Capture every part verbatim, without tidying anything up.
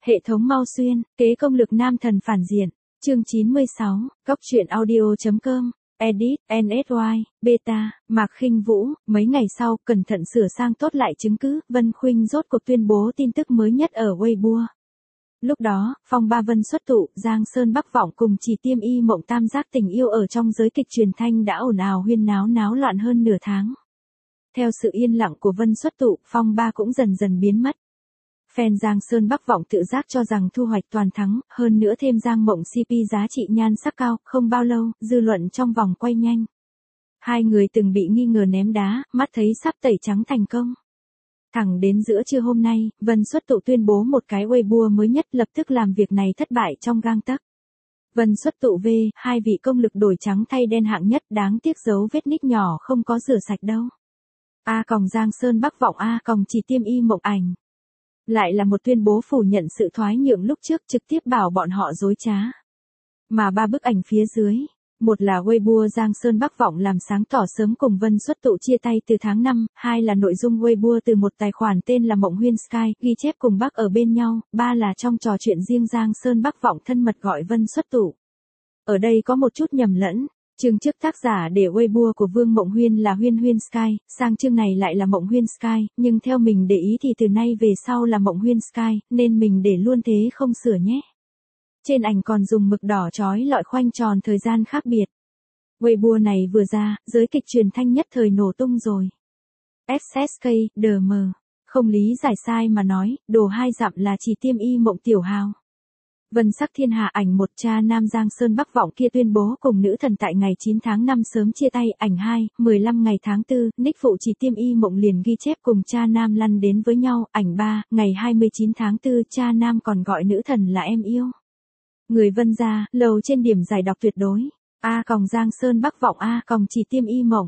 Hệ thống Mao Xuyên, kế công lực nam thần phản diện. Chương chín mươi sáu, Góc truyện audio.com, Edit, en ét i, Beta, Mạc Khinh Vũ. Mấy ngày sau, cẩn thận sửa sang tốt lại chứng cứ, Vân Khuynh rốt cuộc tuyên bố tin tức mới nhất ở Weibo. Lúc đó, Phong Ba Vân xuất tụ, Giang Sơn Bắc Vọng cùng Chỉ Tiêm Y Mộng tam giác tình yêu ở trong giới kịch truyền thanh đã ồn ào huyên náo náo loạn hơn nửa tháng. Theo sự yên lặng của Vân xuất tụ, Phong Ba cũng dần dần biến mất. Fan Giang Sơn Bắc Vọng tự giác cho rằng thu hoạch toàn thắng, hơn nữa thêm Giang Mộng xê pê giá trị nhan sắc cao, không bao lâu, dư luận trong vòng quay nhanh. Hai người từng bị nghi ngờ ném đá, mắt thấy sắp tẩy trắng thành công. Thẳng đến giữa trưa hôm nay, Vân xuất tụ tuyên bố một cái Weibo mới nhất, lập tức làm việc này thất bại trong gang tấc. Vân xuất tụ V, hai vị công lực đổi trắng thay đen hạng nhất, đáng tiếc dấu vết nick nhỏ không có rửa sạch đâu. A còng Giang Sơn Bắc Vọng A còng Chỉ Tiêm Y Mộng ảnh. Lại là một tuyên bố phủ nhận sự thoái nhượng lúc trước, trực tiếp bảo bọn họ dối trá. Mà ba bức ảnh phía dưới, một là Weibo Giang Sơn Bắc Vọng làm sáng tỏ sớm cùng Vân xuất tụ chia tay từ tháng năm, hai là nội dung Weibo từ một tài khoản tên là Mộng Huyên Sky, ghi chép cùng Bắc ở bên nhau, ba là trong trò chuyện riêng Giang Sơn Bắc Vọng thân mật gọi Vân xuất tụ. Ở đây có một chút nhầm lẫn. Chương trước tác giả để Weibo của Vương Mộng Huyên là Huyên Huyên Sky, sang chương này lại là Mộng Huyên Sky, nhưng theo mình để ý thì từ nay về sau là Mộng Huyên Sky, nên mình để luôn thế không sửa nhé. Trên ảnh còn dùng mực đỏ chói lọi khoanh tròn thời gian khác biệt. Weibo này vừa ra, giới kịch truyền thanh nhất thời nổ tung rồi. ét ét ca, đê em, không lý giải sai mà nói, đồ hai dặm là Chỉ Tiêm Y Mộng tiểu hào. Vân sắc thiên hạ ảnh một, cha nam Giang Sơn Bắc Vọng kia tuyên bố cùng nữ thần tại ngày chín tháng năm sớm chia tay. Ảnh hai, mười lăm ngày tháng tư, nick phụ Chỉ Tiêm Y Mộng liền ghi chép cùng cha nam lăn đến với nhau. Ảnh ba, ngày hai mươi chín tháng tư, cha nam còn gọi nữ thần là em yêu. Người Vân gia, lầu trên điểm giải đọc tuyệt đối. A còng Giang Sơn Bắc Vọng A còng Chỉ Tiêm Y Mộng.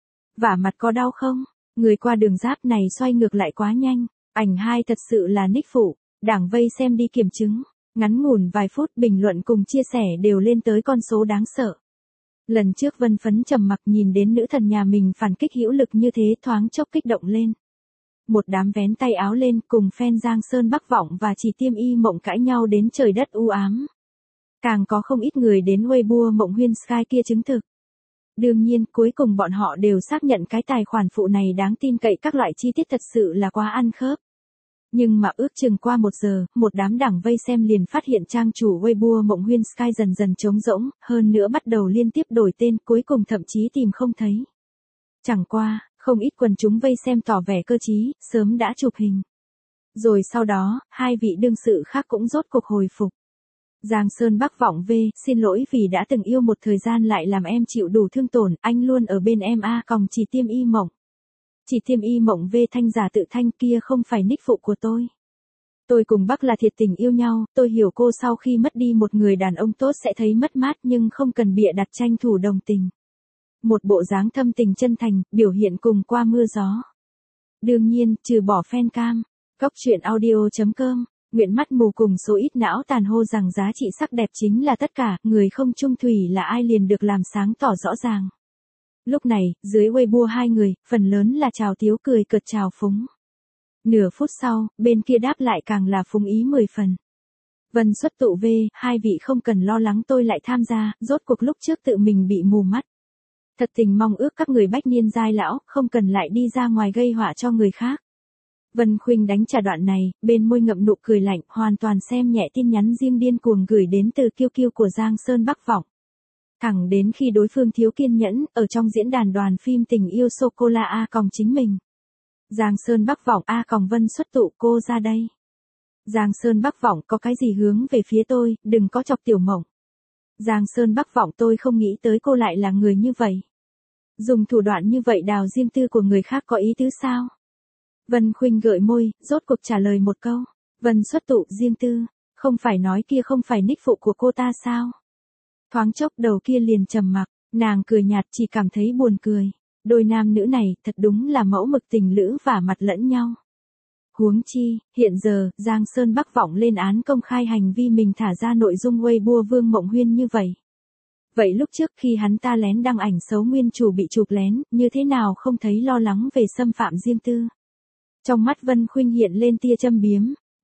Vả mặt có đau không? Người qua đường giáp này xoay ngược lại quá nhanh. Ảnh hai thật sự là nick phụ. Đảng vây xem đi kiểm chứng. Ngắn ngủn vài phút, bình luận cùng chia sẻ đều lên tới con số đáng sợ. Lần trước Vân phấn trầm mặc nhìn đến nữ thần nhà mình phản kích hữu lực như thế, thoáng chốc kích động lên. Một đám vén tay áo lên, cùng fan Giang Sơn Bắc Vọng và Chỉ Tiêm Y Mộng cãi nhau đến trời đất u ám. Càng có không ít người đến Weibo Mộng Huyên Sky kia chứng thực. Đương nhiên, cuối cùng bọn họ đều xác nhận cái tài khoản phụ này đáng tin cậy, các loại chi tiết thật sự là quá ăn khớp. Nhưng mà ước chừng qua một giờ, một đám đảng vây xem liền phát hiện trang chủ Weibo Mộng Huyên Sky dần dần trống rỗng, hơn nữa bắt đầu liên tiếp đổi tên, cuối cùng thậm chí tìm không thấy. Chẳng qua, không ít quần chúng vây xem tỏ vẻ cơ trí, sớm đã chụp hình. Rồi sau đó, hai vị đương sự khác cũng rốt cuộc hồi phục. Giang Sơn Bắc Vọng V, xin lỗi vì đã từng yêu một thời gian lại làm em chịu đủ thương tổn, anh luôn ở bên em A còng Chỉ Tiêm Y Mộng. Chỉ Tiêm Y Mộng V thanh giả tự thanh, kia không phải nick phụ của tôi. Tôi cùng Bắc là thiệt tình yêu nhau, tôi hiểu cô sau khi mất đi một người đàn ông tốt sẽ thấy mất mát, nhưng không cần bịa đặt tranh thủ đồng tình. Một bộ dáng thâm tình chân thành, biểu hiện cùng qua mưa gió. Đương nhiên, trừ bỏ fan cam, Góc truyện audio.com, nguyện mắt mù cùng số ít não tàn hô rằng giá trị sắc đẹp chính là tất cả, người không chung thủy là ai liền được làm sáng tỏ rõ ràng. Lúc này, dưới Weibo hai người, phần lớn là chào tiếu cười cợt chào phúng. Nửa phút sau, bên kia đáp lại càng là phúng ý mười phần. Vân xuất tụ V, hai vị không cần lo lắng, tôi lại tham gia, rốt cuộc lúc trước tự mình bị mù mắt. Thật tình mong ước các người bách niên giai lão, không cần lại đi ra ngoài gây họa cho người khác. Vân Khuynh đánh trả đoạn này, bên môi ngậm nụ cười lạnh, hoàn toàn xem nhẹ tin nhắn riêng điên cuồng gửi đến từ kiêu kiêu của Giang Sơn Bắc Vọng. Thẳng đến khi đối phương thiếu kiên nhẫn, ở trong diễn đàn đoàn phim tình yêu sô-cô-la A còng chính mình. Giang Sơn Bắc Vọng A còng Vân xuất tụ, cô ra đây. Giang Sơn Bắc Vọng có cái gì hướng về phía tôi, đừng có chọc tiểu Mộng. Giang Sơn Bắc Vọng tôi không nghĩ tới cô lại là người như vậy. Dùng thủ đoạn như vậy đào riêng tư của người khác có ý tứ sao? Vân Khuynh gợi môi, rốt cuộc trả lời một câu. Vân xuất tụ, riêng tư, không phải nói kia không phải nick phụ của cô ta sao? Thoáng chốc đầu kia liền trầm mặc, nàng cười nhạt chỉ cảm thấy buồn cười. Đôi nam nữ này thật đúng là mẫu mực tình lữ vả mặt lẫn nhau. Huống chi, hiện giờ, Giang Sơn Bắc Vọng lên án công khai hành vi mình thả ra nội dung Weibo Vương Mộng Huyên như vậy. Vậy lúc trước khi hắn ta lén đăng ảnh xấu nguyên chủ bị chụp lén, như thế nào không thấy lo lắng về xâm phạm riêng tư? Trong mắt Vân Khuynh hiện lên tia châm biếm,